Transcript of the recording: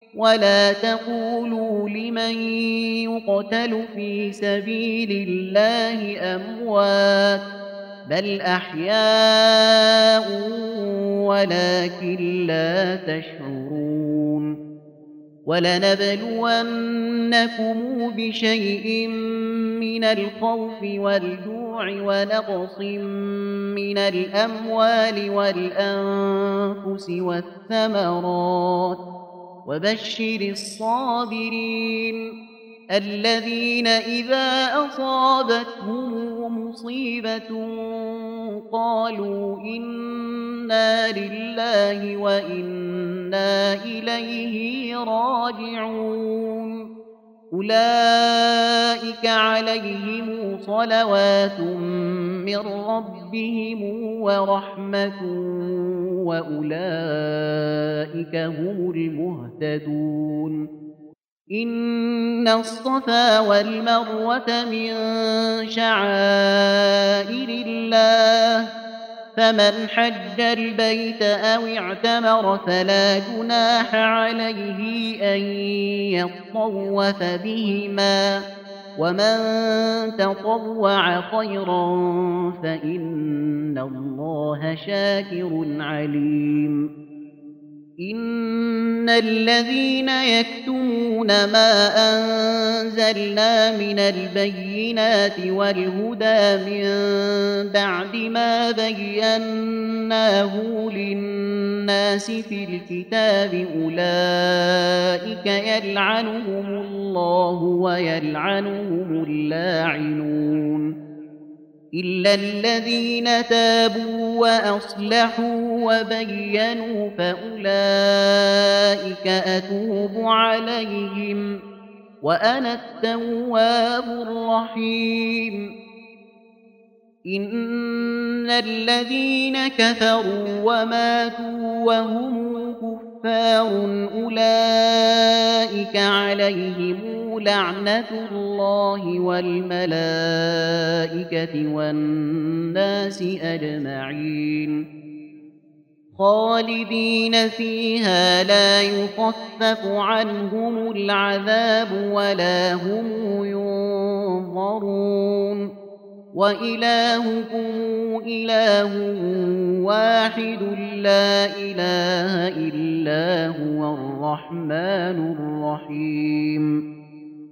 ولا تقولوا لمن يقتل في سبيل الله أموات بل أحياء ولكن لا تشعرون ولنبلونكم بشيء من الخوف والجوع ونقص من الأموال والأنفس والثمرات وبشر الصابرين الذين إذا أصابتهم مصيبة قالوا إنا لله وإنا إليه راجعون أولئك عليهم صلوات من ربهم ورحمة وأولئك هم المهتدون إن الصفا والمروة من شعائر الله فمن حج البيت أو اعتمر فلا جناح عليه أن يطوف بهما ومن تطوع خيرا فإن الله شاكر عليم إن الذين يكتمون ما أنزلنا من البينات والهدى من بعد ما بيناه للناس في الكتاب أولئك يلعنهم الله ويلعنهم اللاعنون إلا الذين تابوا وأصلحوا وبينوا فأولئك أتوب عليهم وأنا التواب الرحيم إن الذين كفروا وماتوا وهم كفار أولئك عليهم لعنة الله والملائكة والناس أجمعين خالدين فيها لا يخفف عنهم العذاب ولا هم ينظرون وإلهكم إله واحد لا إله إلا هو الرحمن الرحيم